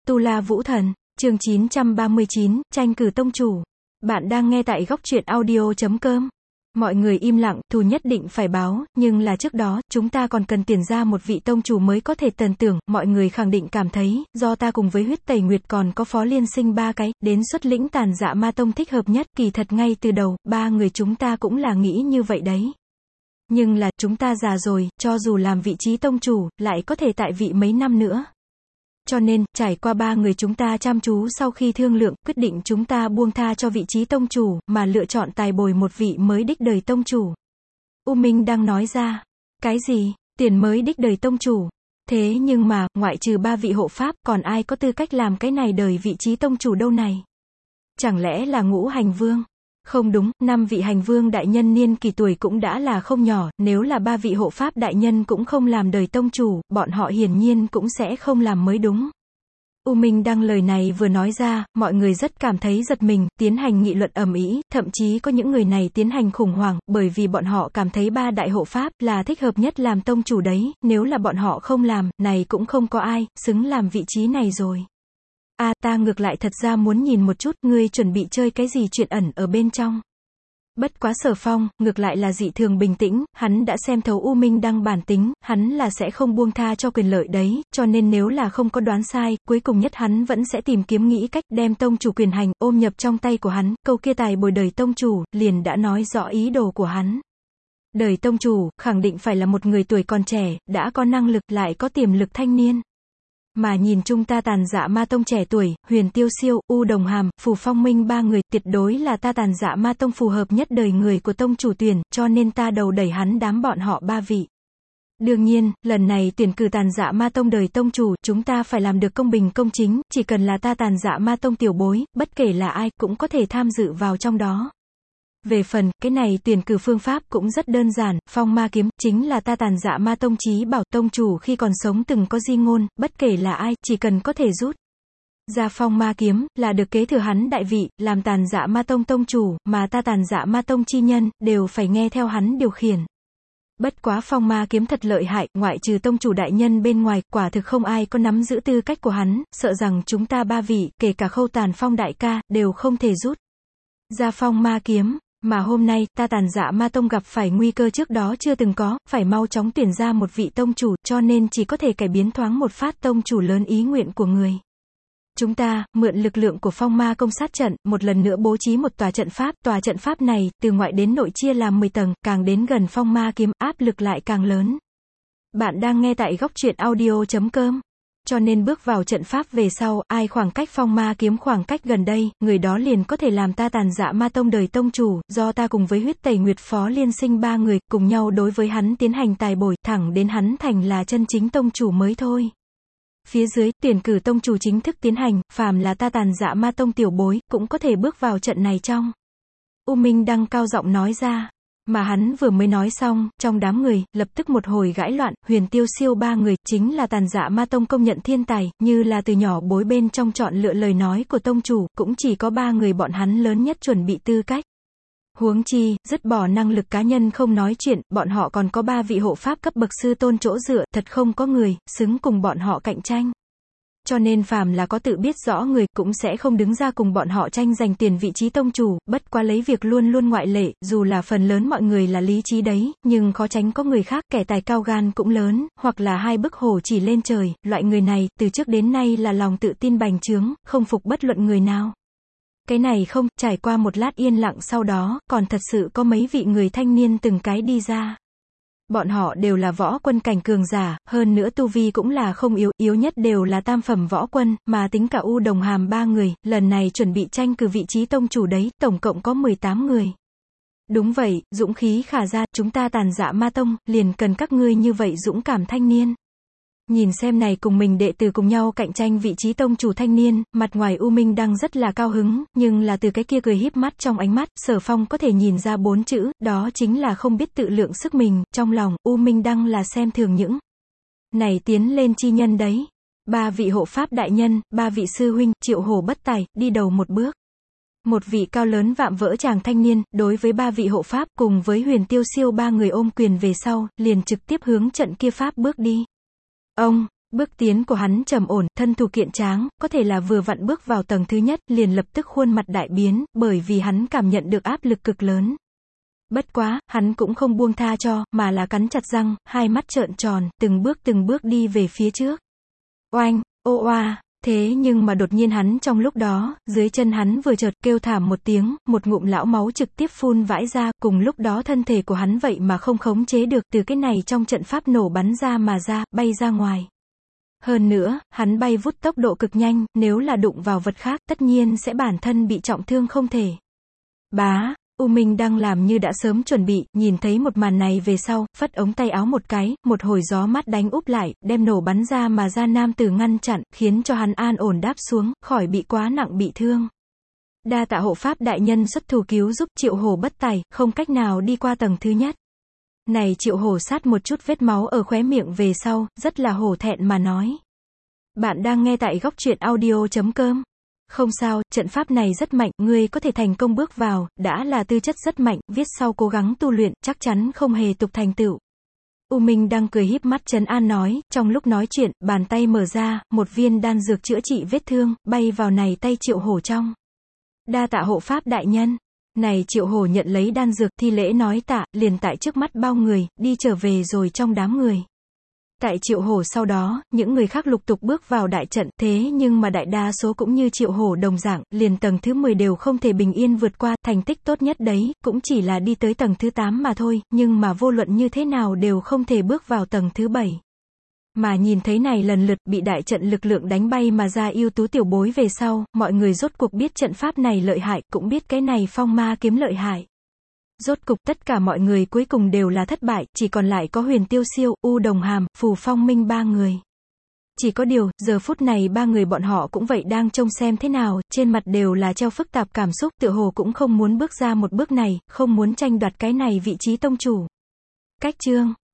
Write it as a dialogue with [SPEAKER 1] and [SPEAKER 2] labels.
[SPEAKER 1] Tu La Vũ Thần, chương 939, tranh cử tông chủ. Bạn đang nghe tại góc truyện audio.com. Mọi người im lặng, thù nhất định phải báo, nhưng là trước đó, chúng ta còn cần tuyển ra một vị tông chủ mới có thể tần tưởng, mọi người khẳng định cảm thấy, do ta cùng với huyết tẩy nguyệt còn có phó liên sinh ba cái, đến xuất lĩnh Tàn Dạ Ma Tông thích hợp nhất, kỳ thật ngay từ đầu, ba người chúng ta cũng là nghĩ như vậy đấy. Nhưng là, chúng ta già rồi, cho dù làm vị trí tông chủ, lại có thể tại vị mấy năm nữa. Cho nên, trải qua ba người chúng ta chăm chú sau khi thương lượng, quyết định chúng ta buông tha cho vị trí tông chủ, mà lựa chọn tài bồi một vị mới đích đời tông chủ. U Minh đang nói ra. Cái gì? Tiền mới đích đời tông chủ? Thế nhưng mà, ngoại trừ ba vị hộ pháp, còn ai có tư cách làm cái này đời vị trí tông chủ đâu này? Chẳng lẽ là Ngũ Hành Vương? Không đúng, 5 vị hành vương đại nhân niên kỳ tuổi cũng đã là không nhỏ, nếu là 3 vị hộ pháp đại nhân cũng không làm đời tông chủ, bọn họ hiển nhiên cũng sẽ không làm mới đúng. U Minh đăng lời này vừa nói ra, mọi người rất cảm thấy giật mình, tiến hành nghị luận ầm ĩ, thậm chí có những người này tiến hành khủng hoảng, bởi vì bọn họ cảm thấy 3 đại hộ pháp là thích hợp nhất làm tông chủ đấy, nếu là bọn họ không làm, này cũng không có ai xứng làm vị trí này rồi. Ta ngược lại thật ra muốn nhìn một chút, ngươi chuẩn bị chơi cái gì chuyện ẩn ở bên trong. Bất quá Sở Phong, ngược lại là dị thường bình tĩnh, hắn đã xem thấu U Minh đăng bản tính, hắn là sẽ không buông tha cho quyền lợi đấy, cho nên nếu là không có đoán sai, cuối cùng nhất hắn vẫn sẽ tìm kiếm nghĩ cách đem tông chủ quyền hành, ôm nhập trong tay của hắn, câu kia tài bồi đời tông chủ, liền đã nói rõ ý đồ của hắn. Đời tông chủ, khẳng định phải là một người tuổi còn trẻ, đã có năng lực, lại có tiềm lực thanh niên. Mà nhìn chúng ta Tàn Dạ Ma Tông trẻ tuổi, Huyền Tiêu Siêu, U Đồng Hàm, Phù Phong Minh ba người, tuyệt đối là ta Tàn Dạ Ma Tông phù hợp nhất đời người của tông chủ tuyển, cho nên ta đầu đẩy hắn đám bọn họ ba vị. Đương nhiên, lần này tuyển cử Tàn Dạ Ma Tông đời tông chủ, chúng ta phải làm được công bình công chính, chỉ cần là ta Tàn Dạ Ma Tông tiểu bối, bất kể là ai, cũng có thể tham dự vào trong đó. Về phần, cái này tuyển cử phương pháp cũng rất đơn giản, Phong Ma Kiếm, chính là ta Tàn Dạ Ma Tông chí bảo, tông chủ khi còn sống từng có di ngôn, bất kể là ai, chỉ cần có thể rút ra Phong Ma Kiếm, là được kế thừa hắn đại vị, làm Tàn Dạ Ma Tông tông chủ, mà ta Tàn Dạ Ma Tông chi nhân, đều phải nghe theo hắn điều khiển. Bất quá Phong Ma Kiếm thật lợi hại, ngoại trừ tông chủ đại nhân bên ngoài, quả thực không ai có nắm giữ tư cách của hắn, sợ rằng chúng ta ba vị, kể cả Khâu Tàn Phong đại ca, đều không thể rút ra Phong Ma Kiếm. Mà hôm nay, ta Tàn Dạ Ma Tông gặp phải nguy cơ trước đó chưa từng có, phải mau chóng tuyển ra một vị tông chủ, cho nên chỉ có thể cải biến thoáng một phát tông chủ lớn ý nguyện của người. Chúng ta, mượn lực lượng của Phong Ma Công sát trận, một lần nữa bố trí một tòa trận pháp này, từ ngoại đến nội chia làm 10 tầng, càng đến gần Phong Ma Kiếm, áp lực lại càng lớn. Bạn đang nghe tại góc truyện audio.com. Cho nên bước vào trận pháp về sau, ai khoảng cách Phong Ma Kiếm khoảng cách gần đây, người đó liền có thể làm ta Tàn Dạ Ma Tông đời tông chủ, do ta cùng với huyết tẩy nguyệt phó liên sinh ba người, cùng nhau đối với hắn tiến hành tài bồi, thẳng đến hắn thành là chân chính tông chủ mới thôi. Phía dưới, tuyển cử tông chủ chính thức tiến hành, phàm là ta Tàn Dạ Ma Tông tiểu bối, cũng có thể bước vào trận này trong. U Minh đăng cao giọng nói ra. Mà hắn vừa mới nói xong, trong đám người, lập tức một hồi gãi loạn, Huyền Tiêu Siêu ba người, chính là Tàn Dạ Ma Tông công nhận thiên tài, như là từ nhỏ bối bên trong chọn lựa lời nói của tông chủ, cũng chỉ có 3 người bọn hắn lớn nhất chuẩn bị tư cách. Huống chi, dứt bỏ năng lực cá nhân không nói chuyện, bọn họ còn có 3 vị hộ pháp cấp bậc sư tôn chỗ dựa, thật không có người, xứng cùng bọn họ cạnh tranh. Cho nên phàm là có tự biết rõ người, cũng sẽ không đứng ra cùng bọn họ tranh giành tiền vị trí tông chủ, bất quá lấy việc luôn luôn ngoại lệ, dù là phần lớn mọi người là lý trí đấy, nhưng khó tránh có người khác, kẻ tài cao gan cũng lớn, hoặc là 2 bức hổ chỉ lên trời, loại người này, từ trước đến nay là lòng tự tin bành trướng, không phục bất luận người nào. Cái này không, trải qua một lát yên lặng sau đó, còn thật sự có mấy vị người thanh niên từng cái đi ra. Bọn họ đều là võ quân cảnh cường giả, hơn nữa tu vi cũng là không yếu, yếu nhất đều là tam phẩm võ quân, mà tính cả U Đồng Hàm 3 người, lần này chuẩn bị tranh cử vị trí tông chủ đấy, tổng cộng có 18 người. Đúng vậy, dũng khí khả ra, chúng ta Tàn Dạ Ma Tông, liền cần các ngươi như vậy dũng cảm thanh niên. Nhìn xem này cùng mình đệ tử cùng nhau cạnh tranh vị trí tông chủ thanh niên, mặt ngoài U Minh đang rất là cao hứng, nhưng là từ cái kia cười híp mắt trong ánh mắt, Sở Phong có thể nhìn ra 4 chữ, đó chính là không biết tự lượng sức mình, trong lòng, U Minh đang là xem thường những này tiến lên chi nhân đấy. 3 vị hộ pháp đại nhân, 3 vị sư huynh, Triệu Hổ bất tài, đi đầu một bước. Một vị cao lớn vạm vỡ chàng thanh niên, đối với 3 vị hộ pháp, cùng với Huyền Tiêu Siêu 3 người ôm quyền về sau, liền trực tiếp hướng trận kia pháp bước đi. Ông, Bước tiến của hắn trầm ổn, thân thủ kiện tráng, có thể là vừa vặn bước vào tầng thứ nhất, liền lập tức khuôn mặt đại biến, bởi vì hắn cảm nhận được áp lực cực lớn. Bất quá, hắn cũng không buông tha cho, mà là cắn chặt răng, hai mắt trợn tròn, từng bước đi về phía trước. Oanh, ô oa, thế nhưng mà đột nhiên hắn trong lúc đó, dưới chân hắn vừa chợt kêu thảm một tiếng, một ngụm lão máu trực tiếp phun vãi ra, cùng lúc đó thân thể của hắn vậy mà không khống chế được, từ cái này trong trận pháp nổ bắn ra mà ra, bay ra ngoài. Hơn nữa, hắn bay vút tốc độ cực nhanh, nếu là đụng vào vật khác, tất nhiên sẽ bản thân bị trọng thương không thể. Bá, U Minh đang làm như đã sớm chuẩn bị, nhìn thấy một màn này về sau, phất ống tay áo một cái, một hồi gió mát đánh úp lại, đem nổ bắn ra mà ra nam tử ngăn chặn, khiến cho hắn an ổn đáp xuống, khỏi bị quá nặng bị thương. Đa tạ hộ pháp đại nhân xuất thủ cứu giúp, Triệu Hổ bất tài, không cách nào đi qua tầng thứ nhất. Này Triệu Hổ sát một chút vết máu ở khóe miệng về sau, rất là hổ thẹn mà nói. Bạn đang nghe tại góc truyện audio.com. Không sao, trận pháp này rất mạnh, ngươi có thể thành công bước vào, đã là tư chất rất mạnh, viết sau cố gắng tu luyện, chắc chắn không hề tục thành tựu. U Minh đang cười híp mắt trấn an nói, trong lúc nói chuyện, bàn tay mở ra, một viên đan dược chữa trị vết thương, bay vào này tay Triệu Hổ trong. Đa tạ hộ pháp đại nhân. Này Triệu Hổ nhận lấy đan dược, thi lễ nói tạ, liền tại trước mắt bao người, đi trở về rồi trong đám người. Tại Triệu Hổ sau đó, những người khác lục tục bước vào đại trận, thế nhưng mà đại đa số cũng như Triệu Hổ đồng dạng, liền tầng thứ 10 đều không thể bình yên vượt qua, thành tích tốt nhất đấy, cũng chỉ là đi tới tầng thứ 8 mà thôi, nhưng mà vô luận như thế nào đều không thể bước vào tầng thứ 7. Mà nhìn thấy này lần lượt bị đại trận lực lượng đánh bay mà ra ưu tú tiểu bối về sau, mọi người rốt cuộc biết trận pháp này lợi hại, cũng biết cái này phong ma kiếm lợi hại. Rốt cục tất cả mọi người cuối cùng đều là thất bại, chỉ còn lại có Huyền Tiêu Siêu, U Đồng Hàm, Phù Phong Minh ba người. Chỉ có điều, giờ phút này ba người bọn họ cũng vậy đang trông xem thế nào, trên mặt đều là treo phức tạp cảm xúc, tựa hồ cũng không muốn bước ra một bước này, không muốn tranh đoạt cái này vị trí tông chủ. Cách chương